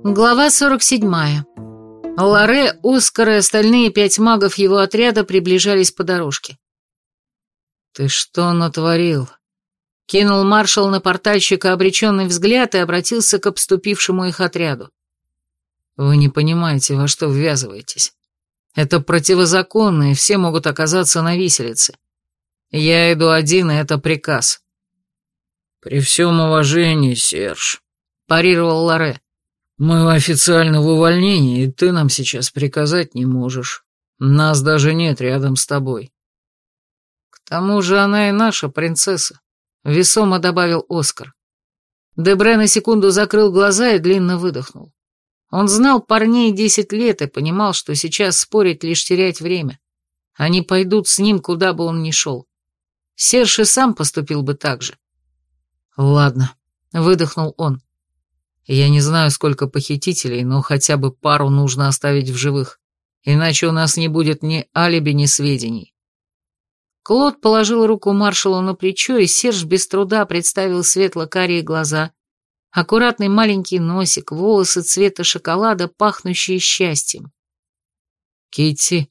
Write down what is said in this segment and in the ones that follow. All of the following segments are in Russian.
Глава 47. Лоре, Оскар и остальные 5 магов его отряда приближались по дорожке. «Ты что натворил?» Кинул маршал на портальщика обреченный взгляд и обратился к обступившему их отряду. «Вы не понимаете, во что ввязываетесь. Это противозаконно, и все могут оказаться на виселице. Я иду один, и это приказ». «При всем уважении, Серж», — парировал Лоре. «Мы официально в увольнении, и ты нам сейчас приказать не можешь. Нас даже нет рядом с тобой». «К тому же она и наша принцесса», — весомо добавил Оскар. Дебре на секунду закрыл глаза и длинно выдохнул. Он знал парней 10 лет и понимал, что сейчас спорить лишь терять время. Они пойдут с ним, куда бы он ни шел. Серж и сам поступил бы так же. «Ладно», — выдохнул он. «Я не знаю, сколько похитителей, но хотя бы пару нужно оставить в живых, иначе у нас не будет ни алиби, ни сведений». Клод положил руку маршалу на плечо, и Серж без труда представил светло-карие глаза, аккуратный маленький носик, волосы цвета шоколада, пахнущие счастьем. «Китти?»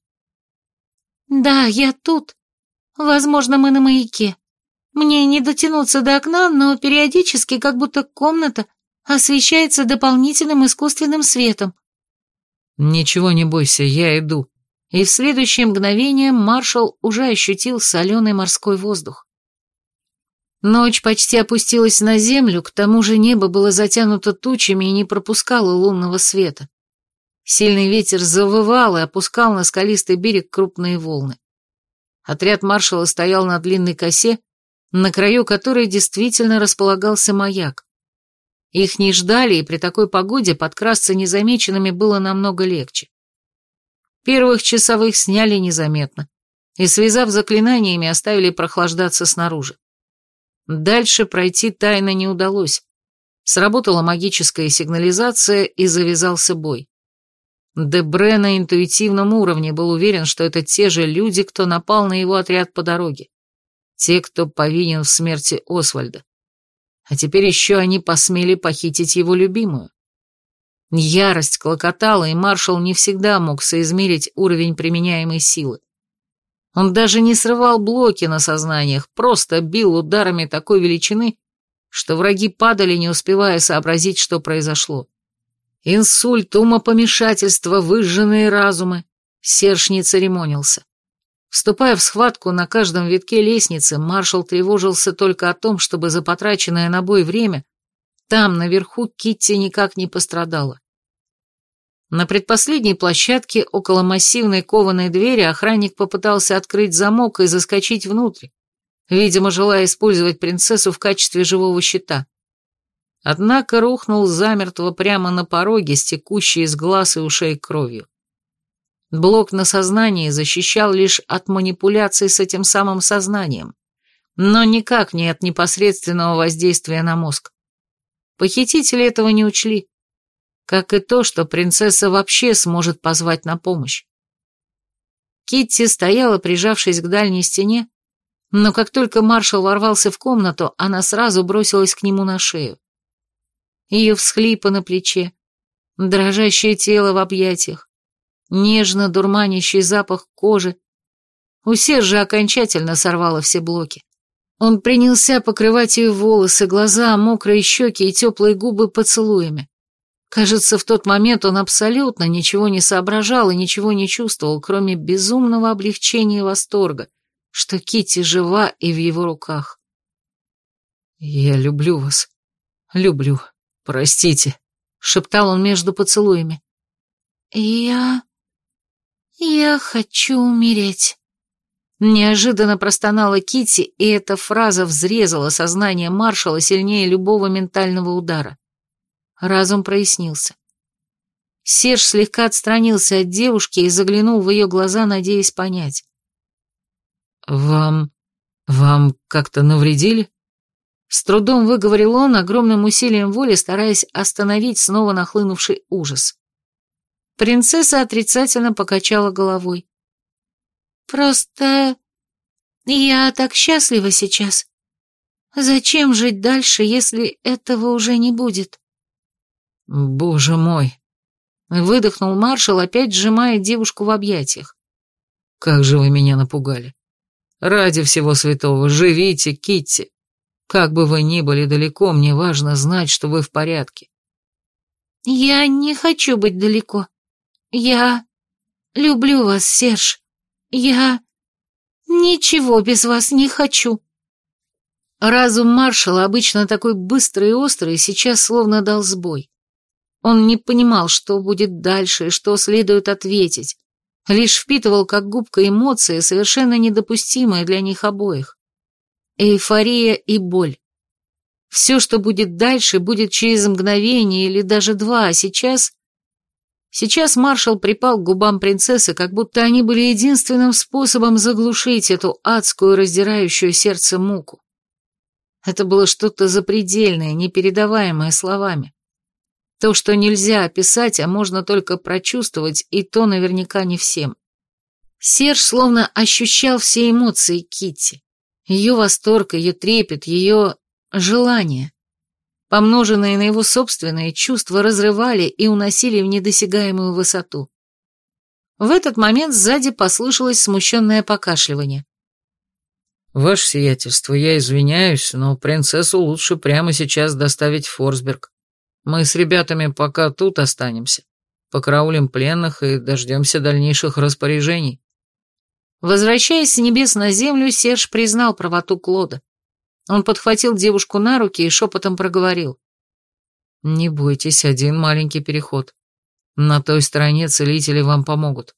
«Да, я тут. Возможно, мы на маяке. Мне не дотянуться до окна, но периодически как будто комната освещается дополнительным искусственным светом». «Ничего не бойся, я иду». И в следующее мгновение маршал уже ощутил соленый морской воздух. Ночь почти опустилась на землю, к тому же небо было затянуто тучами и не пропускало лунного света. Сильный ветер завывал и опускал на скалистый берег крупные волны. Отряд маршала стоял на длинной косе, на краю которой действительно располагался маяк. Их не ждали, и при такой погоде подкрасться незамеченными было намного легче. Первых часовых сняли незаметно и, связав заклинаниями, оставили прохлаждаться снаружи. Дальше пройти тайно не удалось. Сработала магическая сигнализация, и завязался бой. Дебре на интуитивном уровне был уверен, что это те же люди, кто напал на его отряд по дороге. Те, кто повинен в смерти Освальда. А теперь еще они посмели похитить его любимую. Ярость клокотала, и маршал не всегда мог соизмерить уровень применяемой силы. Он даже не срывал блоки на сознаниях, просто бил ударами такой величины, что враги падали, не успевая сообразить, что произошло. Инсульт, умопомешательство, выжженные разумы. Серж не церемонился. Вступая в схватку на каждом витке лестницы, маршал тревожился только о том, чтобы за потраченное на бой время там, наверху, Китти никак не пострадала. На предпоследней площадке, около массивной кованой двери, охранник попытался открыть замок и заскочить внутрь, видимо, желая использовать принцессу в качестве живого щита. Однако рухнул замертво прямо на пороге, с текущей из глаз и ушей кровью. Блок на сознании защищал лишь от манипуляций с этим самым сознанием, но никак не от непосредственного воздействия на мозг. Похитители этого не учли, как и то, что принцесса вообще сможет позвать на помощь. Китти стояла, прижавшись к дальней стене, но как только маршал ворвался в комнату, она сразу бросилась к нему на шею. Ее всхлипы на плече, дрожащее тело в объятиях, нежно дурманящий запах кожи. У Сержа окончательно сорвало все блоки. Он принялся покрывать ее волосы, глаза, мокрые щеки и теплые губы поцелуями. Кажется, в тот момент он абсолютно ничего не соображал и ничего не чувствовал, кроме безумного облегчения и восторга, что Китти жива и в его руках. «Я люблю вас. Люблю. Простите», — шептал он между поцелуями. Я хочу умереть». Неожиданно простонала Китти, и эта фраза взрезала сознание маршала сильнее любого ментального удара. Разум прояснился. Серж слегка отстранился от девушки и заглянул в ее глаза, надеясь понять. «Вам как-то навредили?» С трудом выговорил он, огромным усилием воли стараясь остановить снова нахлынувший ужас. Принцесса отрицательно покачала головой. «Просто я так счастлива сейчас. Зачем жить дальше, если этого уже не будет?» Боже мой. Выдохнул маршал, опять сжимая девушку в объятиях. Как же вы меня напугали. Ради всего святого, живите, Китти. Как бы вы ни были далеко, мне важно знать, что вы в порядке. Я не хочу быть далеко. Я люблю вас, Серж. Я ничего без вас не хочу. Разум маршала, обычно такой быстрый и острый, сейчас словно дал сбой. Он не понимал, что будет дальше и что следует ответить, лишь впитывал как губка эмоции, совершенно недопустимые для них обоих. Эйфория и боль. Все, что будет дальше, будет через мгновение или даже два, а сейчас... Сейчас маршал припал к губам принцессы, как будто они были единственным способом заглушить эту адскую, раздирающую сердце муку. Это было что-то запредельное, непередаваемое словами. То, что нельзя описать, а можно только прочувствовать, и то наверняка не всем. Серж словно ощущал все эмоции Китти. Ее восторг, ее трепет, ее желание, помноженные на его собственные чувства, разрывали и уносили в недосягаемую высоту. В этот момент сзади послышалось смущенное покашливание. «Ваше сиятельство, я извиняюсь, но принцессу лучше прямо сейчас доставить в Форсберг. Мы с ребятами пока тут останемся, покараулим пленных и дождемся дальнейших распоряжений». Возвращаясь с небес на землю, Серж признал правоту Клода. Он подхватил девушку на руки и шепотом проговорил. «Не бойтесь, один маленький переход. На той стороне целители вам помогут».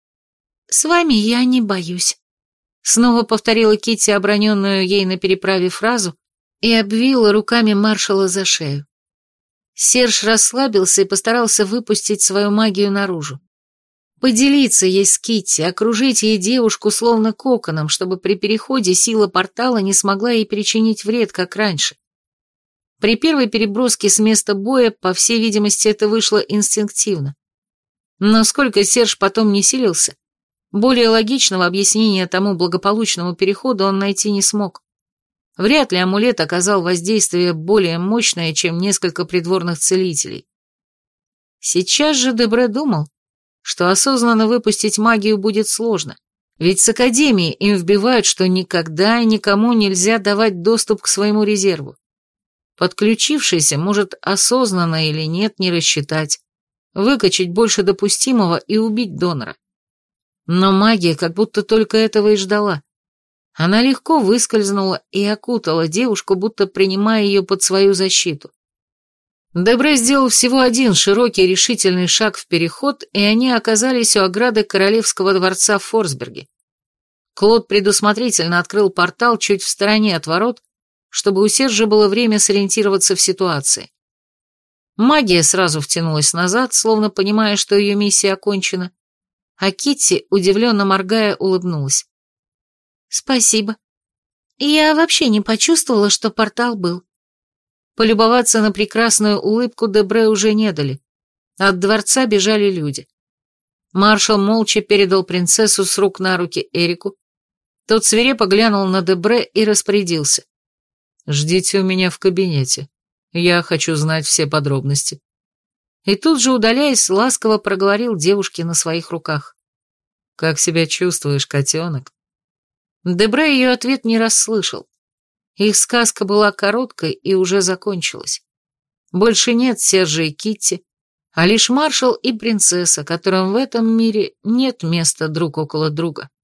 «С вами я не боюсь», — снова повторила Китти оброненную ей на переправе фразу и обвила руками маршала за шею. Серж расслабился и постарался выпустить свою магию наружу. Поделиться ей с Китти, окружить ей девушку словно коконом, чтобы при переходе сила портала не смогла ей причинить вред, как раньше. При первой переброске с места боя, по всей видимости, это вышло инстинктивно. Но сколько Серж потом не силился, более логичного объяснения тому благополучному переходу он найти не смог. Вряд ли амулет оказал воздействие более мощное, чем несколько придворных целителей. Сейчас же Дебре думал, что осознанно выпустить магию будет сложно, ведь с Академии им вбивают, что никогда и никому нельзя давать доступ к своему резерву. Подключившийся может осознанно или нет не рассчитать, выкачать больше допустимого и убить донора. Но магия как будто только этого и ждала. Она легко выскользнула и окутала девушку, будто принимая ее под свою защиту. Дебре сделал всего один широкий решительный шаг в переход, и они оказались у ограды королевского дворца в Форсберге. Клод предусмотрительно открыл портал чуть в стороне от ворот, чтобы у Сержа было время сориентироваться в ситуации. Магия сразу втянулась назад, словно понимая, что ее миссия окончена, а Китти, удивленно моргая, улыбнулась. «Спасибо. Я вообще не почувствовала, что портал был». Полюбоваться на прекрасную улыбку Дебре уже не дали. От дворца бежали люди. Маршал молча передал принцессу с рук на руки Эрику. Тот свирепо глянул на Дебре и распорядился. «Ждите у меня в кабинете. Я хочу знать все подробности». И тут же, удаляясь, ласково проговорил девушке на своих руках. «Как себя чувствуешь, котенок?» Дебре ее ответ не расслышал. Их сказка была короткой и уже закончилась. Больше нет Сержа и Китти, а лишь маршал и принцесса, которым в этом мире нет места друг около друга.